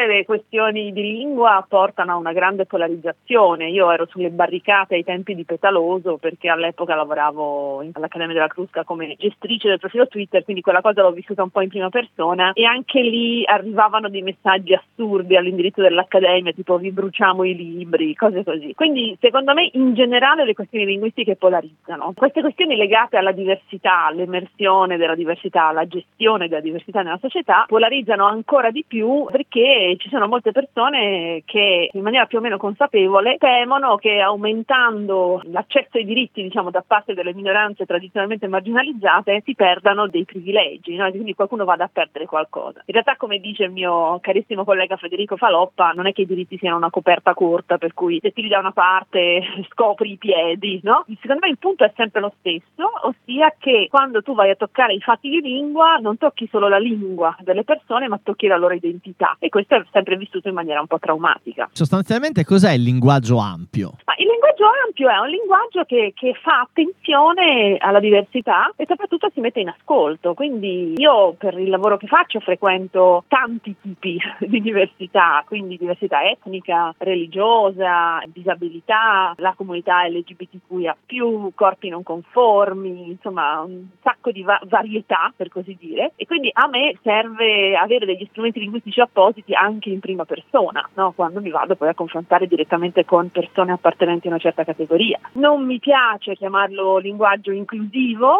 tutte le questioni di lingua portano a una grande polarizzazione. Io ero sulle barricate ai tempi di Petaloso, perché all'epoca lavoravo all'Accademia della Crusca come gestrice del profilo Twitter, quindi quella cosa l'ho vissuta un po' in prima persona, e anche lì arrivavano dei messaggi assurdi all'indirizzo dell'Accademia, tipo vi bruciamo i libri, cose così. Quindi secondo me in generale le questioni linguistiche polarizzano. Queste questioni legate alla diversità, all'emersione della diversità, alla gestione della diversità nella società polarizzano ancora di più, perché ci sono molte persone che in maniera più o meno consapevole temono che aumentando l'accesso ai diritti, diciamo, da parte delle minoranze tradizionalmente marginalizzate si perdano dei privilegi, no? Quindi qualcuno vada a perdere qualcosa. In realtà, come dice il mio carissimo collega Federico Faloppa, non è che i diritti siano una coperta corta per cui se tiri da una parte scopri i piedi, no? Secondo me il punto è sempre lo stesso, ossia che quando tu vai a toccare i fatti di lingua non tocchi solo la lingua delle persone, ma tocchi la loro identità, e questo è sempre vissuto in maniera un po' traumatica. Sostanzialmente cos'è il linguaggio ampio? Ma il linguaggio ampio è un linguaggio che fa attenzione alla diversità e soprattutto si mette in ascolto. Quindi io, per il lavoro che faccio, frequento tanti tipi di diversità, quindi diversità etnica, religiosa, disabilità, la comunità LGBTQIA+, corpi non conformi, insomma un sacco di varietà, per così dire, e quindi a me serve avere degli strumenti linguistici appositi anche in prima persona, no? Quando mi vado poi a confrontare direttamente con persone appartenenti a una certa categoria. Non mi piace chiamarlo linguaggio inclusivo,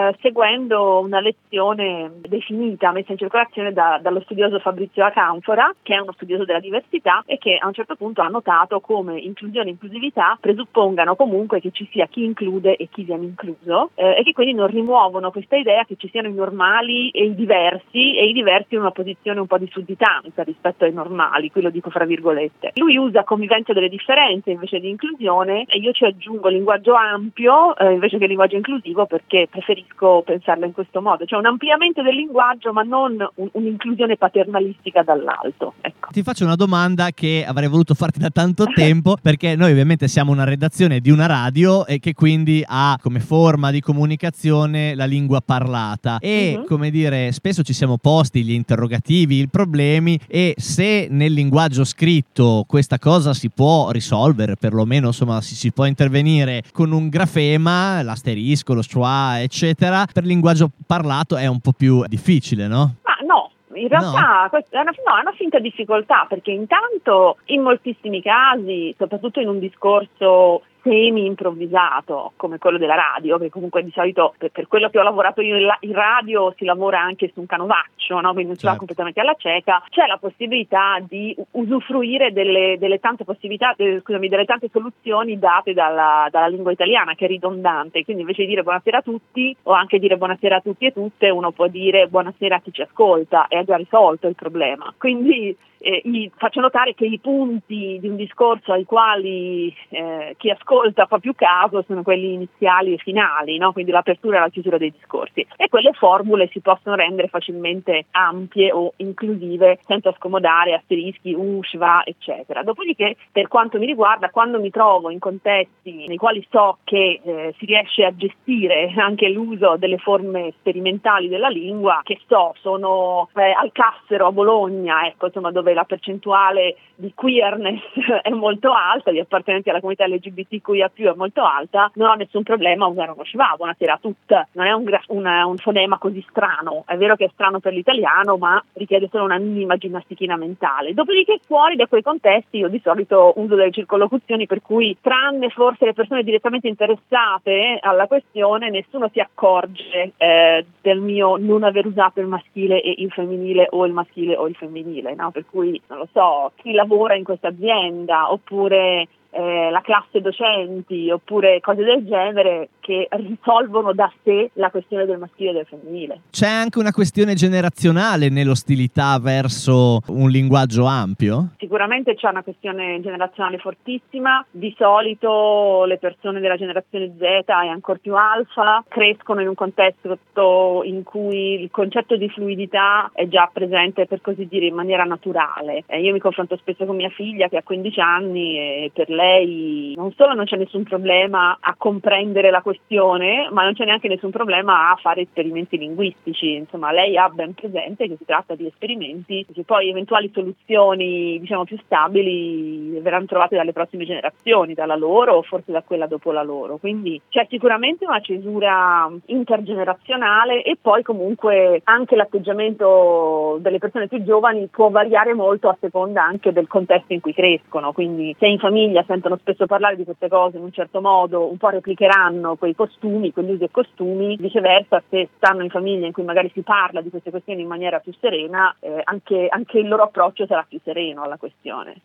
seguendo una lezione definita, messa in circolazione dallo studioso Fabrizio Acanfora, che è uno studioso della diversità e che a un certo punto ha notato come inclusione e inclusività presuppongano comunque che ci sia chi include e chi viene incluso, e che quindi non rimuovono questa idea che ci siano i normali e i diversi in una posizione un po' di sudditanza rispetto ai normali, qui lo dico fra virgolette. Lui usa convivenza delle differenze invece di inclusione, e io ci aggiungo linguaggio ampio invece che linguaggio inclusivo, perché preferisco pensarlo in questo modo, cioè un ampliamento del linguaggio ma non un'inclusione paternalistica dall'alto. Ecco. Ti faccio una domanda che avrei voluto farti da tanto tempo, perché noi ovviamente siamo una redazione di una radio e che quindi ha come forma di comunicazione la lingua parlata e come dire, spesso ci siamo posti gli interrogativi, i problemi, e se nel linguaggio scritto questa cosa si può risolvere, perlomeno insomma si può intervenire con un grafema, l'asterisco, lo schwa eccetera, per il linguaggio parlato è un po' più difficile, no? Ma no. In realtà è una finta difficoltà, perché intanto in moltissimi casi, soprattutto in un discorso semi-improvvisato come quello della radio, che comunque di solito per quello che ho lavorato io in radio si lavora anche su un canovaccio, no? Quindi non si va completamente alla cieca, c'è la possibilità di usufruire delle tante possibilità, delle tante soluzioni date dalla lingua italiana, che è ridondante. Quindi invece di dire buonasera a tutti o anche dire buonasera a tutti e tutte, uno può dire buonasera a chi ci ascolta, e ha già risolto il problema. Quindi faccio notare che i punti di un discorso ai quali chi ascolta fa più caso sono quelli iniziali e finali, no? Quindi l'apertura e la chiusura dei discorsi, e quelle formule si possono rendere facilmente ampie o inclusive senza scomodare asterischi, schwa, eccetera. Dopodiché, per quanto mi riguarda, quando mi trovo in contesti nei quali so che si riesce a gestire anche l'uso delle forme sperimentali della lingua, che sono al Cassero a Bologna, ecco, insomma, dove la percentuale di queerness è molto alta, di appartenenti alla comunità LGBTQIA+, è molto alta, non ho nessun problema a usare uno schwa, buonasera a tutte. Non è un fonema così strano, è vero che è strano per l'italiano, ma richiede solo una minima ginnastichina mentale. Dopodiché, fuori da quei contesti, io di solito uso delle circonlocuzioni per cui, tranne forse le persone direttamente interessate alla questione, nessuno si accorge del mio non aver usato il maschile e il femminile, o il maschile o il femminile, no? Per cui, non lo so, chi lavora in questa azienda, oppure la classe docenti, oppure cose del genere, che risolvono da sé la questione del maschile e del femminile. C'è anche una questione generazionale nell'ostilità verso un linguaggio ampio? Sicuramente c'è una questione generazionale fortissima. Di solito le persone della generazione Z e ancora più alfa crescono in un contesto in cui il concetto di fluidità è già presente, per così dire, in maniera naturale. Io mi confronto spesso con mia figlia che ha 15 anni e per lei non solo non c'è nessun problema a comprendere la questione questione, ma non c'è neanche nessun problema a fare esperimenti linguistici. Insomma, lei ha ben presente che si tratta di esperimenti, che poi eventuali soluzioni, diciamo, più stabili verranno trovate dalle prossime generazioni, dalla loro o forse da quella dopo la loro. Quindi c'è sicuramente una cesura intergenerazionale, e poi comunque anche l'atteggiamento delle persone più giovani può variare molto a seconda anche del contesto in cui crescono. Quindi se in famiglia sentono spesso parlare di queste cose in un certo modo, un po' replicheranno quei costumi, quegli usi e costumi. Viceversa, se stanno in famiglia in cui magari si parla di queste questioni in maniera più serena, anche il loro approccio sarà più sereno alla questione.